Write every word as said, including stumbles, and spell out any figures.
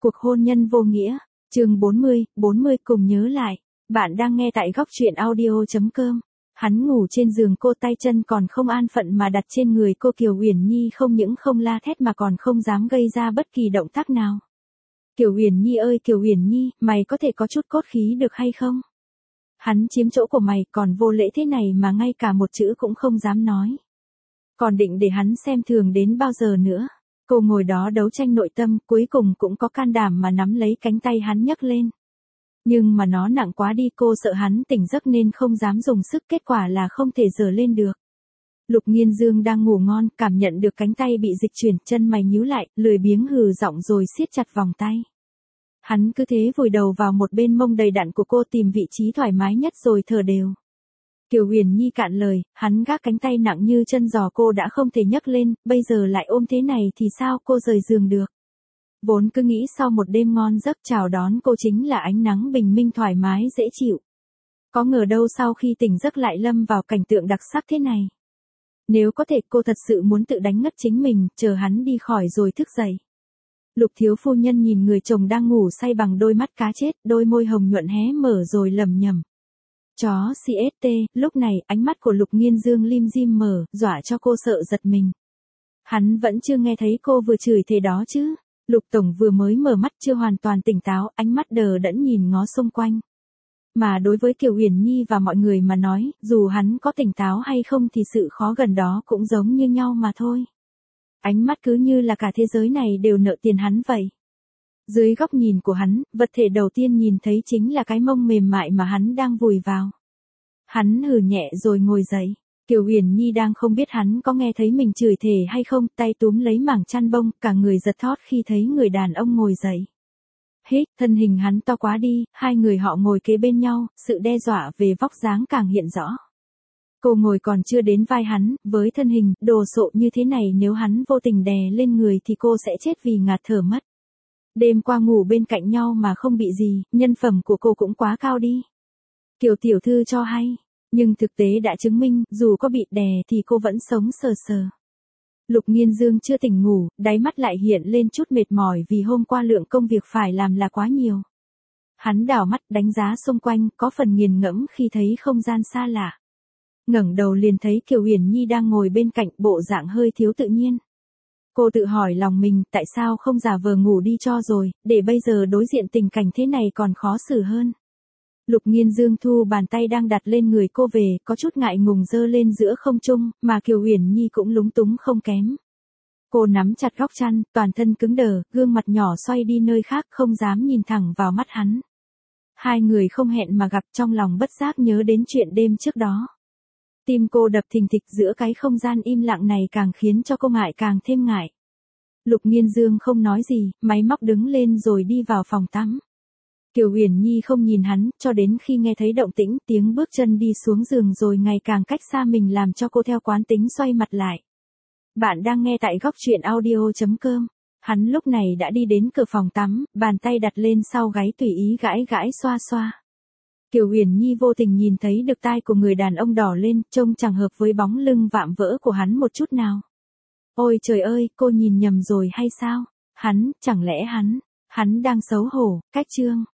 Cuộc hôn nhân vô nghĩa, chương bốn mươi, bốn mươi cùng nhớ lại. Bạn đang nghe tại góc truyện audio chấm com. Hắn ngủ trên giường cô, tay chân còn không an phận mà đặt trên người cô. Kiều Uyển Nhi không những không la thét mà còn không dám gây ra bất kỳ động tác nào. Kiều Uyển Nhi ơi Kiều Uyển Nhi, mày có thể có chút cốt khí được hay không? Hắn chiếm chỗ của mày còn vô lễ thế này mà ngay cả một chữ cũng không dám nói. Còn định để hắn xem thường đến bao giờ nữa? Cô ngồi đó đấu tranh nội tâm, cuối cùng cũng có can đảm mà nắm lấy cánh tay hắn nhấc lên. Nhưng mà nó nặng quá đi, cô sợ hắn tỉnh giấc nên không dám dùng sức, kết quả là không thể giở lên được. Lục Nghiên Dương đang ngủ ngon, cảm nhận được cánh tay bị dịch chuyển, chân mày nhíu lại, lười biếng hừ giọng rồi siết chặt vòng tay. Hắn cứ thế vùi đầu vào một bên mông đầy đặn của cô, tìm vị trí thoải mái nhất rồi thở đều. Kiều Uyển Nhi cạn lời, hắn gác cánh tay nặng như chân giò cô đã không thể nhấc lên, bây giờ lại ôm thế này thì sao cô rời giường được. Vốn cứ nghĩ sau một đêm ngon giấc chào đón cô chính là ánh nắng bình minh thoải mái dễ chịu. Có ngờ đâu sau khi tỉnh giấc lại lâm vào cảnh tượng đặc sắc thế này. Nếu có thể cô thật sự muốn tự đánh ngất chính mình, chờ hắn đi khỏi rồi thức dậy. Lục thiếu phu nhân nhìn người chồng đang ngủ say bằng đôi mắt cá chết, đôi môi hồng nhuận hé mở rồi lẩm nhẩm. Chó xê ét tê, lúc này ánh mắt của Lục Nghiên Dương lim dim mở, dọa cho cô sợ giật mình. Hắn vẫn chưa nghe thấy cô vừa chửi thế đó chứ. Lục tổng vừa mới mở mắt chưa hoàn toàn tỉnh táo, ánh mắt đờ đẫn nhìn ngó xung quanh. Mà đối với Kiều Uyển Nhi và mọi người mà nói, dù hắn có tỉnh táo hay không thì sự khó gần đó cũng giống như nhau mà thôi. Ánh mắt cứ như là cả thế giới này đều nợ tiền hắn vậy. Dưới góc nhìn của hắn, vật thể đầu tiên nhìn thấy chính là cái mông mềm mại mà hắn đang vùi vào. Hắn hừ nhẹ rồi ngồi dậy. Kiều Uyển Nhi đang không biết hắn có nghe thấy mình chửi thề hay không, tay túm lấy mảng chăn bông, cả người giật thót khi thấy người đàn ông ngồi dậy. Hít, thân hình hắn to quá đi, hai người họ ngồi kế bên nhau, sự đe dọa về vóc dáng càng hiện rõ. Cô ngồi còn chưa đến vai hắn, với thân hình đồ sộ như thế này nếu hắn vô tình đè lên người thì cô sẽ chết vì ngạt thở mất. Đêm qua ngủ bên cạnh nhau mà không bị gì, nhân phẩm của cô cũng quá cao đi. Kiều tiểu thư cho hay, nhưng thực tế đã chứng minh, dù có bị đè thì cô vẫn sống sờ sờ. Lục Nghiên Dương chưa tỉnh ngủ, đáy mắt lại hiện lên chút mệt mỏi vì hôm qua lượng công việc phải làm là quá nhiều. Hắn đảo mắt đánh giá xung quanh, có phần nghiền ngẫm khi thấy không gian xa lạ. Ngẩng đầu liền thấy Kiều Uyển Nhi đang ngồi bên cạnh, bộ dạng hơi thiếu tự nhiên. Cô tự hỏi lòng mình, tại sao không giả vờ ngủ đi cho rồi, để bây giờ đối diện tình cảnh thế này còn khó xử hơn. Lục Nghiên Dương thu bàn tay đang đặt lên người cô về, có chút ngại ngùng giơ lên giữa không trung, mà Kiều Uyển Nhi cũng lúng túng không kém. Cô nắm chặt góc chăn, toàn thân cứng đờ, gương mặt nhỏ xoay đi nơi khác, không dám nhìn thẳng vào mắt hắn. Hai người không hẹn mà gặp, trong lòng bất giác nhớ đến chuyện đêm trước đó. Tim cô đập thình thịch, giữa cái không gian im lặng này càng khiến cho cô ngại càng thêm ngại. Lục Nghiên Dương không nói gì, máy móc đứng lên rồi đi vào phòng tắm. Kiều Uyển Nhi không nhìn hắn, cho đến khi nghe thấy động tĩnh, tiếng bước chân đi xuống giường rồi ngày càng cách xa mình làm cho cô theo quán tính xoay mặt lại. Bạn đang nghe tại góc truyện audio chấm com. Hắn lúc này đã đi đến cửa phòng tắm, bàn tay đặt lên sau gáy tùy ý gãi gãi xoa xoa. Kiều Uyển Nhi vô tình nhìn thấy được tai của người đàn ông đỏ lên, trông chẳng hợp với bóng lưng vạm vỡ của hắn một chút nào. Ôi trời ơi, cô nhìn nhầm rồi hay sao? Hắn, chẳng lẽ hắn, hắn đang xấu hổ, cách trương.